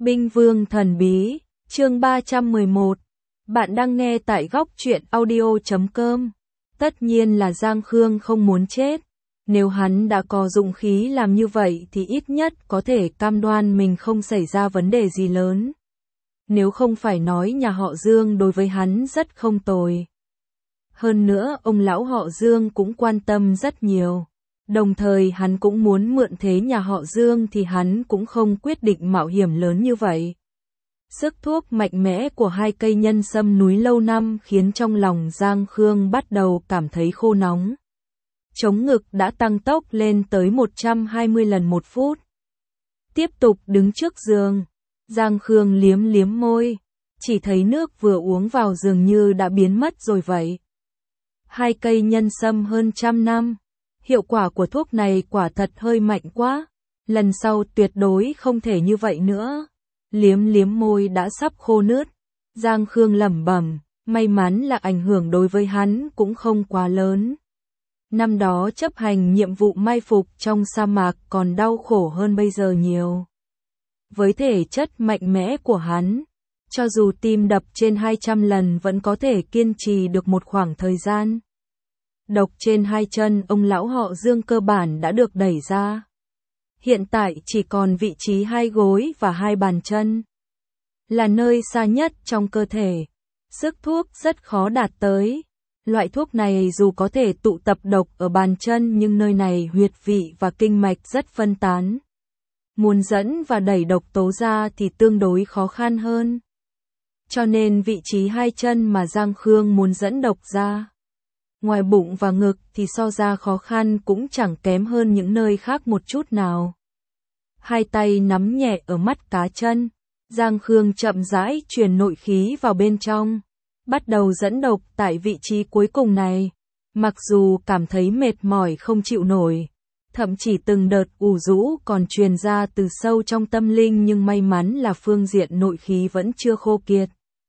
Binh Vương Thần Bí, chương 311. Bạn đang nghe tại góc truyện audio.com. Tất nhiên là Giang Khương không muốn chết. Nếu hắn đã có dũng khí làm như vậy thì ít nhất có thể cam đoan mình không xảy ra vấn đề gì lớn. Nếu không phải nói nhà họ Dương đối với hắn rất không tồi. Hơn nữa ông lão họ Dương cũng quan tâm rất nhiều. Đồng thời hắn cũng muốn mượn thế nhà họ Dương thì hắn cũng không quyết định mạo hiểm lớn như vậy. Sức thuốc mạnh mẽ của hai cây nhân sâm núi lâu năm khiến trong lòng Giang Khương bắt đầu cảm thấy khô nóng. Chống ngực đã tăng tốc lên tới 120 lần một phút. Tiếp tục đứng trước giường, Giang Khương liếm liếm môi, chỉ thấy nước vừa uống vào dường như đã biến mất rồi vậy. Hai cây nhân sâm hơn 100 năm. Hiệu quả của thuốc này quả thật hơi mạnh quá, lần sau tuyệt đối không thể như vậy nữa. Liếm liếm môi đã sắp khô nứt, Giang Khương lẩm bẩm, may mắn là ảnh hưởng đối với hắn cũng không quá lớn. Năm đó chấp hành nhiệm vụ mai phục trong sa mạc còn đau khổ hơn bây giờ nhiều. Với thể chất mạnh mẽ của hắn, cho dù tim đập trên 200 lần vẫn có thể kiên trì được một khoảng thời gian. Độc trên hai chân ông lão họ Dương cơ bản đã được đẩy ra. Hiện tại chỉ còn vị trí hai gối và hai bàn chân. Là nơi xa nhất trong cơ thể. Sức thuốc rất khó đạt tới. Loại thuốc này dù có thể tụ tập độc ở bàn chân nhưng nơi này huyệt vị và kinh mạch rất phân tán. Muốn dẫn và đẩy độc tố ra thì tương đối khó khăn hơn. Cho nên vị trí hai chân mà Giang Khương muốn dẫn độc ra. Ngoài bụng và ngực thì so ra khó khăn cũng chẳng kém hơn những nơi khác một chút nào. Hai tay nắm nhẹ ở mắt cá chân, Giang Khương chậm rãi truyền nội khí vào bên trong, bắt đầu dẫn độc tại vị trí cuối cùng này. Mặc dù cảm thấy mệt mỏi không chịu nổi, thậm chí từng đợt ù rũ còn truyền ra từ sâu trong tâm linh nhưng may mắn là phương diện nội khí vẫn chưa khô kiệt.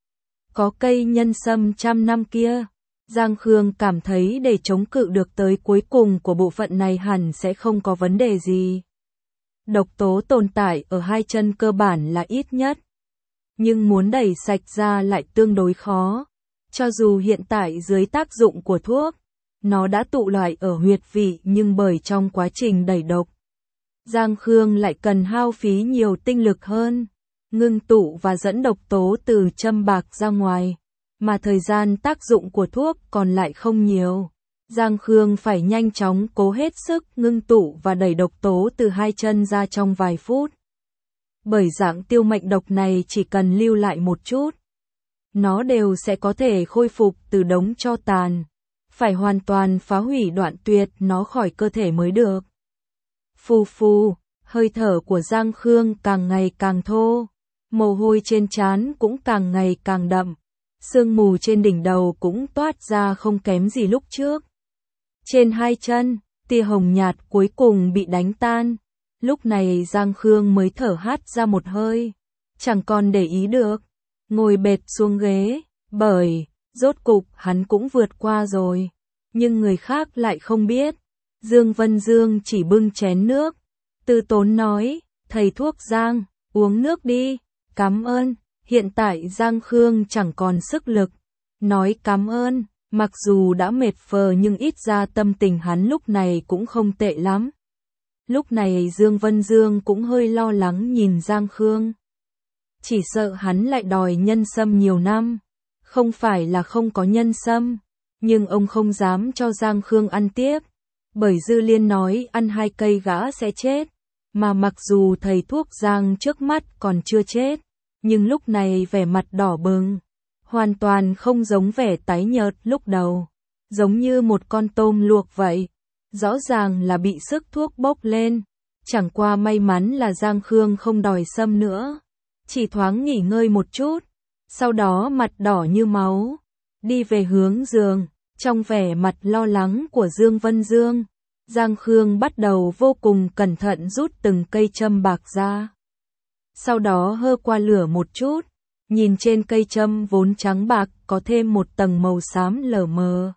Có cây nhân sâm 100 năm kia. Giang Khương cảm thấy để chống cự được tới cuối cùng của bộ phận này hẳn sẽ không có vấn đề gì. Độc tố tồn tại ở hai chân cơ bản là ít nhất. Nhưng muốn đẩy sạch ra lại tương đối khó. Cho dù hiện tại dưới tác dụng của thuốc, nó đã tụ lại ở huyệt vị nhưng bởi trong quá trình đẩy độc, Giang Khương lại cần hao phí nhiều tinh lực hơn, ngưng tụ và dẫn độc tố từ châm bạc ra ngoài. Mà thời gian tác dụng của thuốc còn lại không nhiều. Giang Khương phải nhanh chóng cố hết sức ngưng tụ và đẩy độc tố từ hai chân ra trong vài phút. Bởi dạng tiêu mệnh độc này chỉ cần lưu lại một chút, nó đều sẽ có thể khôi phục từ đống tro tàn. Phải hoàn toàn phá hủy đoạn tuyệt nó khỏi cơ thể mới được. Phù phù, hơi thở của Giang Khương càng ngày càng thô. Mồ hôi trên trán cũng càng ngày càng đậm. Sương mù trên đỉnh đầu cũng toát ra không kém gì lúc trước. Trên hai chân, tia hồng nhạt cuối cùng bị đánh tan. Lúc này Giang Khương mới thở hắt ra một hơi. Chẳng còn để ý được. Ngồi bệt xuống ghế. Bởi, rốt cục hắn cũng vượt qua rồi. Nhưng người khác lại không biết. Dương Vân Dương chỉ bưng chén nước. Từ tốn nói, thầy thuốc Giang, uống nước đi. Cảm ơn. Hiện tại Giang Khương chẳng còn sức lực. Nói cảm ơn, mặc dù đã mệt phờ nhưng ít ra tâm tình hắn lúc này cũng không tệ lắm. Lúc này Dương Vân Dương cũng hơi lo lắng nhìn Giang Khương. Chỉ sợ hắn lại đòi nhân sâm nhiều năm. Không phải là không có nhân sâm, nhưng ông không dám cho Giang Khương ăn tiếp. Bởi Dư Liên nói ăn hai cây gã sẽ chết. Mà mặc dù thầy thuốc Giang trước mắt còn chưa chết. Nhưng lúc này vẻ mặt đỏ bừng, hoàn toàn không giống vẻ tái nhợt lúc đầu, giống như một con tôm luộc vậy. Rõ ràng là bị sức thuốc bốc lên, chẳng qua may mắn là Giang Khương không đòi sâm nữa, chỉ thoáng nghỉ ngơi một chút, sau đó mặt đỏ như máu, đi về hướng giường, trong vẻ mặt lo lắng của Dương Vân Dương, Giang Khương bắt đầu vô cùng cẩn thận rút từng cây châm bạc ra. Sau đó hơ qua lửa một chút, nhìn trên cây châm vốn trắng bạc có thêm một tầng màu xám lờ mờ.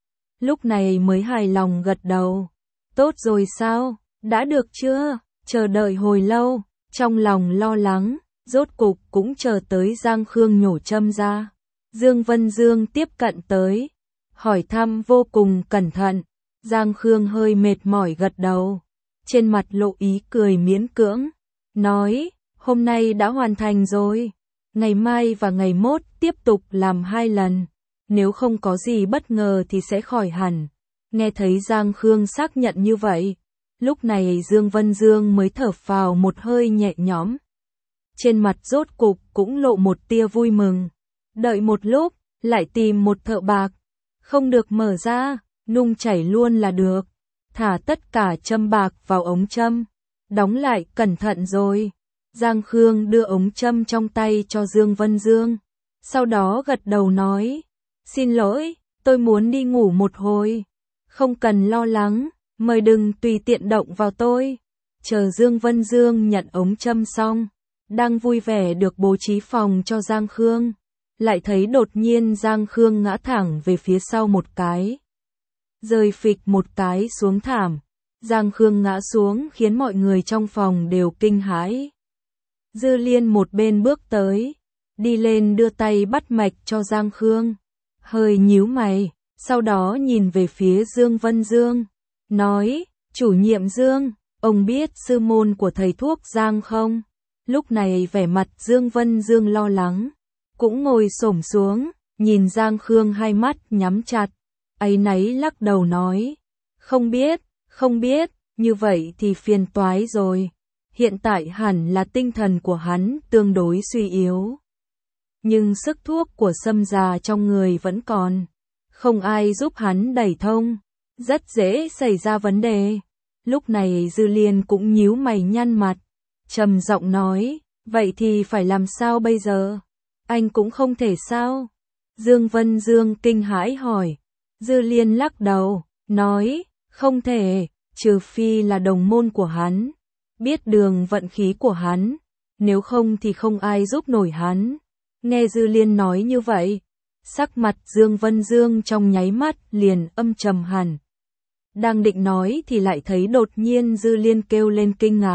Lúc này mới hài lòng gật đầu. Tốt rồi sao, đã được chưa? Chờ đợi hồi lâu, trong lòng lo lắng, Rốt cục cũng chờ tới Giang Khương nhổ châm ra. Dương Vân Dương tiếp cận tới, hỏi thăm vô cùng cẩn thận. Giang Khương hơi mệt mỏi gật đầu, trên mặt lộ ý cười miễn cưỡng, nói, hôm nay đã hoàn thành rồi, ngày mai và ngày mốt tiếp tục làm 2 lần, nếu không có gì bất ngờ thì sẽ khỏi hẳn. Nghe thấy Giang Khương xác nhận như vậy, lúc này Dương Vân Dương mới thở phào một hơi nhẹ nhõm. Trên mặt rốt cục cũng lộ một tia vui mừng. Đợi một lúc, lại tìm một thợ bạc. Không được mở ra, nung chảy luôn là được. Thả tất cả châm bạc vào ống châm. Đóng lại cẩn thận rồi. Giang Khương đưa ống châm trong tay cho Dương Vân Dương. Sau đó gật đầu nói. Xin lỗi, tôi muốn đi ngủ một hồi. Không cần lo lắng, mời đừng tùy tiện động vào tôi. Chờ Dương Vân Dương nhận ống châm xong, đang vui vẻ được bố trí phòng cho Giang Khương, lại thấy đột nhiên Giang Khương ngã thẳng về phía sau một cái. Rơi phịch một cái xuống thảm. Giang Khương ngã xuống khiến mọi người trong phòng đều kinh hãi. Dư Liên một bên bước tới, đi lên đưa tay bắt mạch cho Giang Khương. Hơi nhíu mày, sau đó nhìn về phía Dương Vân Dương, nói, chủ nhiệm Dương, ông biết sư môn của thầy thuốc Giang không? Lúc này vẻ mặt Dương Vân Dương lo lắng, cũng ngồi xổm xuống, nhìn Giang Khương hai mắt nhắm chặt, áy náy lắc đầu nói, không biết, như vậy thì phiền toái rồi. Hiện tại hẳn là tinh thần của hắn tương đối suy yếu. Nhưng sức thuốc của Sâm già trong người vẫn còn. Không ai giúp hắn đẩy thông. Rất dễ xảy ra vấn đề. Lúc này Dư Liên cũng nhíu mày nhăn mặt. Trầm giọng nói, vậy thì phải làm sao bây giờ? Anh cũng không thể sao? Dương Vân Dương kinh hãi hỏi. Dư Liên lắc đầu, nói, không thể, trừ phi là đồng môn của hắn. Biết đường vận khí của hắn, nếu không thì không ai giúp nổi hắn. Nghe Dư Liên nói như vậy, sắc mặt Dương Vân Dương trong nháy mắt liền âm trầm hẳn. Đang định nói thì lại thấy đột nhiên Dư Liên kêu lên kinh ngạc.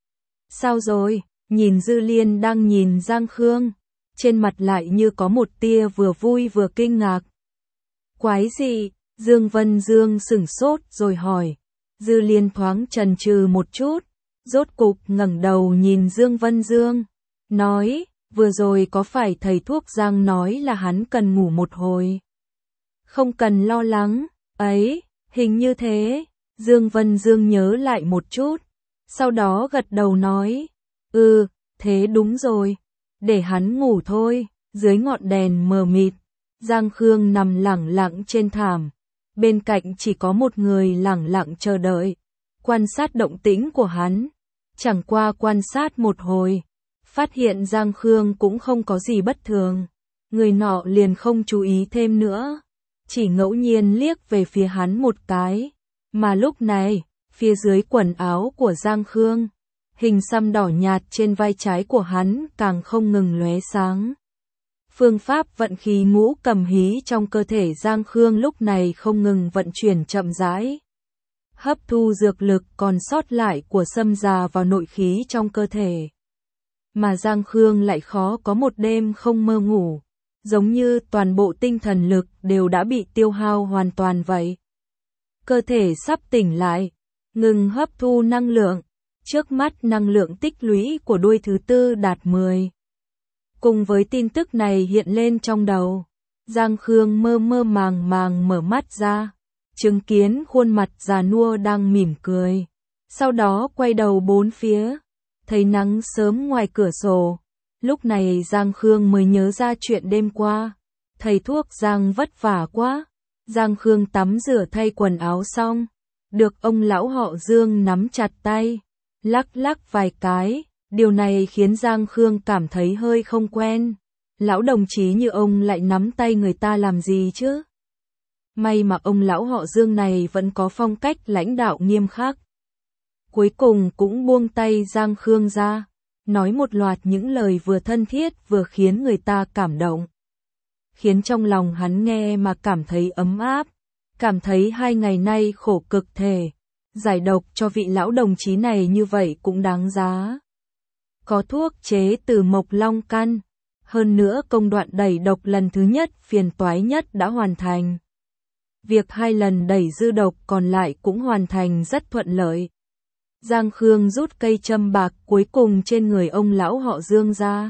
Sao rồi? Nhìn Dư Liên đang nhìn Giang Khương, trên mặt lại như có một tia vừa vui vừa kinh ngạc. Quái gì? Dương Vân Dương sửng sốt rồi hỏi. Dư Liên thoáng chần chừ một chút, rốt cục ngẩng đầu nhìn Dương Vân Dương, nói, vừa rồi có phải thầy thuốc Giang nói là hắn cần ngủ một hồi? Không cần lo lắng, ấy, hình như thế. Dương Vân Dương nhớ lại một chút, sau đó gật đầu nói, thế đúng rồi, để hắn ngủ thôi. Dưới ngọn đèn mờ mịt, Giang Khương nằm lẳng lặng trên thảm, bên cạnh chỉ có một người lẳng lặng chờ đợi, quan sát động tĩnh của hắn. Chẳng qua quan sát một hồi, phát hiện Giang Khương cũng không có gì bất thường, người nọ liền không chú ý thêm nữa, chỉ ngẫu nhiên liếc về phía hắn một cái, mà lúc này, phía dưới quần áo của Giang Khương, hình xăm đỏ nhạt trên vai trái của hắn càng không ngừng lóe sáng. Phương pháp vận khí ngũ cầm hí trong cơ thể Giang Khương lúc này không ngừng vận chuyển chậm rãi, hấp thu dược lực còn sót lại của Sâm già vào nội khí trong cơ thể. Mà Giang Khương lại khó có một đêm không mơ ngủ, giống như toàn bộ tinh thần lực đều đã bị tiêu hao hoàn toàn vậy. Cơ thể sắp tỉnh lại, ngừng hấp thu năng lượng, trước mắt năng lượng tích lũy của đuôi thứ tư đạt 10. Cùng với tin tức này hiện lên trong đầu, Giang Khương mơ mơ màng màng mở mắt ra, chứng kiến khuôn mặt già nua đang mỉm cười. Sau đó quay đầu bốn phía, thấy nắng sớm ngoài cửa sổ. Lúc này Giang Khương mới nhớ ra chuyện đêm qua. Thầy thuốc Giang vất vả quá. Giang Khương tắm rửa thay quần áo xong, được ông lão họ Dương nắm chặt tay, lắc lắc vài cái. Điều này khiến Giang Khương cảm thấy hơi không quen. Lão đồng chí như ông lại nắm tay người ta làm gì chứ? May mà ông lão họ Dương này vẫn có phong cách lãnh đạo nghiêm khắc. Cuối cùng cũng buông tay Giang Khương ra, nói một loạt những lời vừa thân thiết vừa khiến người ta cảm động. Khiến trong lòng hắn nghe mà cảm thấy ấm áp, cảm thấy 2 ngày nay khổ cực thể, giải độc cho vị lão đồng chí này như vậy cũng đáng giá. có thuốc chế từ mộc long căn. Hơn nữa công đoạn đẩy độc lần thứ nhất phiền toái nhất đã hoàn thành. Việc 2 lần đẩy dư độc còn lại cũng hoàn thành rất thuận lợi. Giang Khương rút cây châm bạc cuối cùng trên người ông lão họ Dương ra.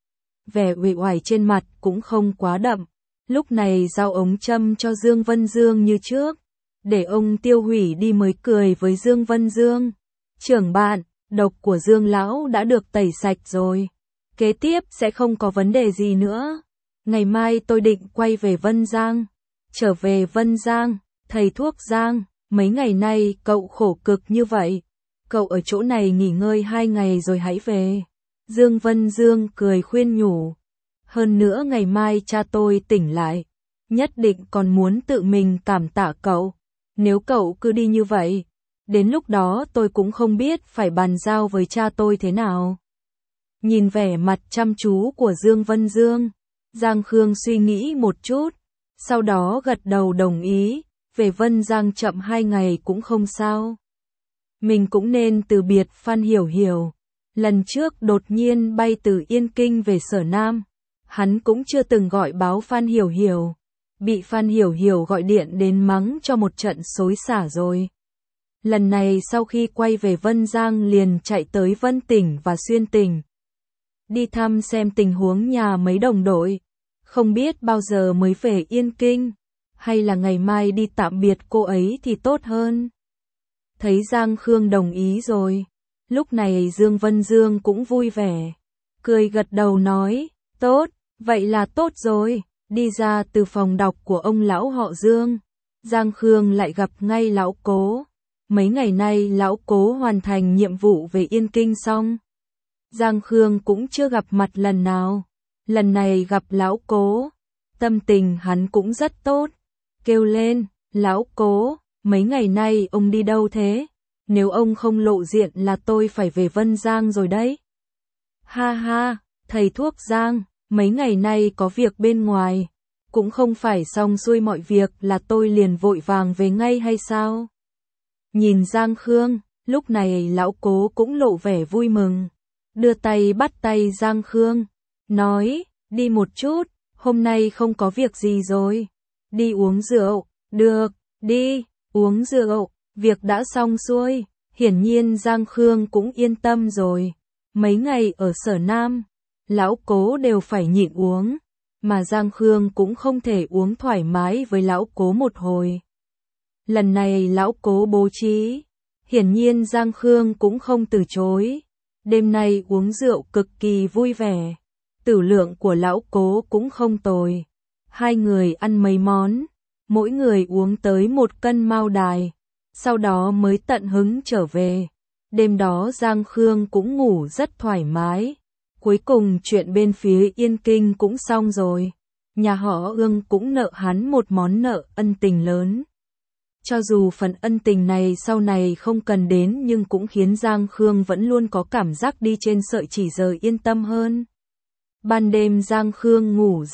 Vẻ uể oải trên mặt cũng không quá đậm. Lúc này giao ống châm cho Dương Vân Dương như trước, để ông tiêu hủy đi mới cười với Dương Vân Dương. Trưởng bạn, độc của Dương lão đã được tẩy sạch rồi. Kế tiếp sẽ không có vấn đề gì nữa. Ngày mai tôi định quay về Vân Giang. Trở về Vân Giang, thầy thuốc Giang, mấy ngày nay cậu khổ cực như vậy. Cậu ở chỗ này nghỉ ngơi 2 ngày rồi hãy về. Dương Vân Dương cười khuyên nhủ. Hơn nữa ngày mai cha tôi tỉnh lại, nhất định còn muốn tự mình cảm tạ cậu. Nếu cậu cứ đi như vậy, đến lúc đó tôi cũng không biết phải bàn giao với cha tôi thế nào. Nhìn vẻ mặt chăm chú của Dương Vân Dương, Giang Khương suy nghĩ một chút, sau đó gật đầu đồng ý, về Vân Giang chậm 2 ngày cũng không sao. Mình cũng nên từ biệt Phan Hiểu Hiểu. Lần trước đột nhiên bay từ Yên Kinh về Sở Nam, hắn cũng chưa từng gọi báo Phan Hiểu Hiểu. Bị Phan Hiểu Hiểu gọi điện đến mắng cho một trận xối xả rồi. Lần này sau khi quay về Vân Giang liền chạy tới Vân Tỉnh và Xuyên Tỉnh. Đi thăm xem tình huống nhà mấy đồng đội. Không biết bao giờ mới về Yên Kinh, hay là ngày mai đi tạm biệt cô ấy thì tốt hơn. Thấy Giang Khương đồng ý rồi. Lúc này Dương Vân Dương cũng vui vẻ. Cười gật đầu nói, tốt, vậy là tốt rồi. Đi ra từ phòng đọc của ông lão họ Dương, Giang Khương lại gặp ngay lão Cố. Mấy ngày nay lão Cố hoàn thành nhiệm vụ về Yên Kinh xong. Giang Khương cũng chưa gặp mặt lần nào. Lần này gặp lão Cố, tâm tình hắn cũng rất tốt. Kêu lên, lão Cố, mấy ngày nay ông đi đâu thế? Nếu ông không lộ diện là tôi phải về Vân Giang rồi đấy. Ha ha, thầy thuốc Giang, mấy ngày nay có việc bên ngoài, cũng không phải xong xuôi mọi việc là tôi liền vội vàng về ngay hay sao? Nhìn Giang Khương, lúc này lão Cố cũng lộ vẻ vui mừng, đưa tay bắt tay Giang Khương, nói, đi một chút, hôm nay không có việc gì rồi, đi uống rượu, được, đi, uống rượu, việc đã xong xuôi, hiển nhiên Giang Khương cũng yên tâm rồi, mấy ngày ở Sở Nam, lão Cố đều phải nhịn uống, mà Giang Khương cũng không thể uống thoải mái với lão Cố một hồi. Lần này lão Cố bố trí, hiển nhiên Giang Khương cũng không từ chối, đêm nay uống rượu cực kỳ vui vẻ, tử lượng của lão Cố cũng không tồi, 2 người ăn mấy món, mỗi người uống tới 1 cân mao đài, sau đó mới tận hứng trở về. Đêm đó Giang Khương cũng ngủ rất thoải mái. Cuối cùng chuyện bên phía Yên Kinh cũng xong rồi. Nhà họ Ương cũng nợ hắn một món nợ ân tình lớn. Cho dù phần ân tình này sau này không cần đến nhưng cũng khiến Giang Khương vẫn luôn có cảm giác đi trên sợi chỉ giờ yên tâm hơn. Ban đêm Giang Khương ngủ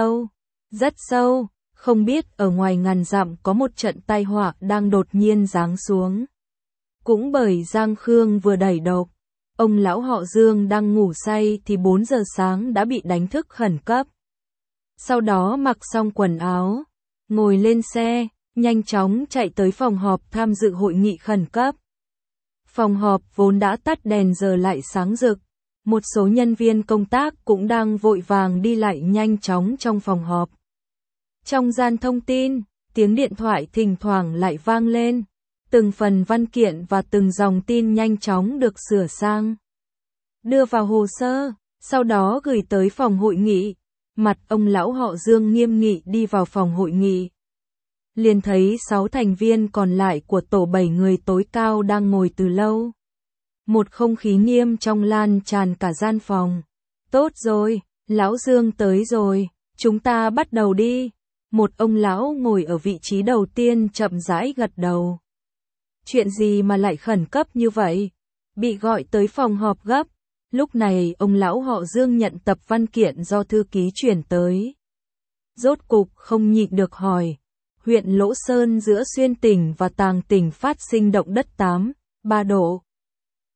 rất sâu, không biết ở ngoài ngàn dặm có một trận tai họa đang đột nhiên giáng xuống. Cũng bởi Giang Khương vừa đẩy độc, ông lão họ Dương đang ngủ say thì 4 giờ sáng đã bị đánh thức khẩn cấp. Sau đó mặc xong quần áo, ngồi lên xe, nhanh chóng chạy tới phòng họp tham dự hội nghị khẩn cấp. Phòng họp vốn đã tắt đèn giờ lại sáng rực, một số nhân viên công tác cũng đang vội vàng đi lại nhanh chóng trong phòng họp. Trong gian thông tin, tiếng điện thoại thỉnh thoảng lại vang lên. Từng phần văn kiện và từng dòng tin nhanh chóng được sửa sang, đưa vào hồ sơ, sau đó gửi tới phòng hội nghị. Mặt ông lão họ Dương nghiêm nghị đi vào phòng hội nghị. Liền thấy 6 thành viên còn lại của tổ 7 người tối cao đang ngồi từ lâu. Một không khí nghiêm trong lan tràn cả gian phòng. Tốt rồi, lão Dương tới rồi, chúng ta bắt đầu đi. Một ông lão ngồi ở vị trí đầu tiên chậm rãi gật đầu. Chuyện gì mà lại khẩn cấp như vậy? Bị gọi tới phòng họp gấp. Lúc này ông lão họ Dương nhận tập văn kiện do thư ký chuyển tới. Rốt cục không nhịn được hỏi. Huyện Lỗ Sơn giữa Xuyên Tỉnh và Tàng Tỉnh phát sinh động đất 8,3 độ.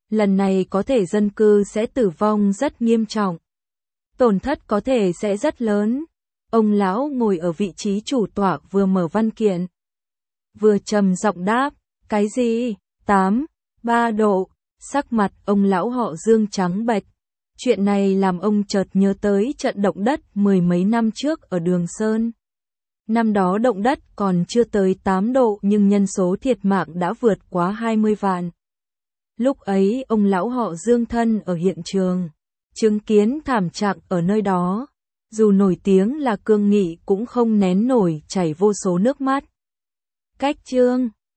lần này có thể dân cư sẽ tử vong rất nghiêm trọng. Tổn thất có thể sẽ rất lớn. Ông lão ngồi ở vị trí chủ tọa vừa mở văn kiện, vừa trầm giọng đáp, cái gì? 3 độ. Sắc mặt ông lão họ Dương trắng bệch. Chuyện này làm ông chợt nhớ tới trận động đất mười mấy năm trước ở Đường Sơn. Năm đó động đất còn chưa tới 8 độ nhưng nhân số thiệt mạng đã vượt quá 20 vạn. Lúc ấy ông lão họ Dương thân ở hiện trường, chứng kiến thảm trạng ở nơi đó. Dù nổi tiếng là cương nghị cũng không nén nổi chảy vô số nước mắt. Cách chương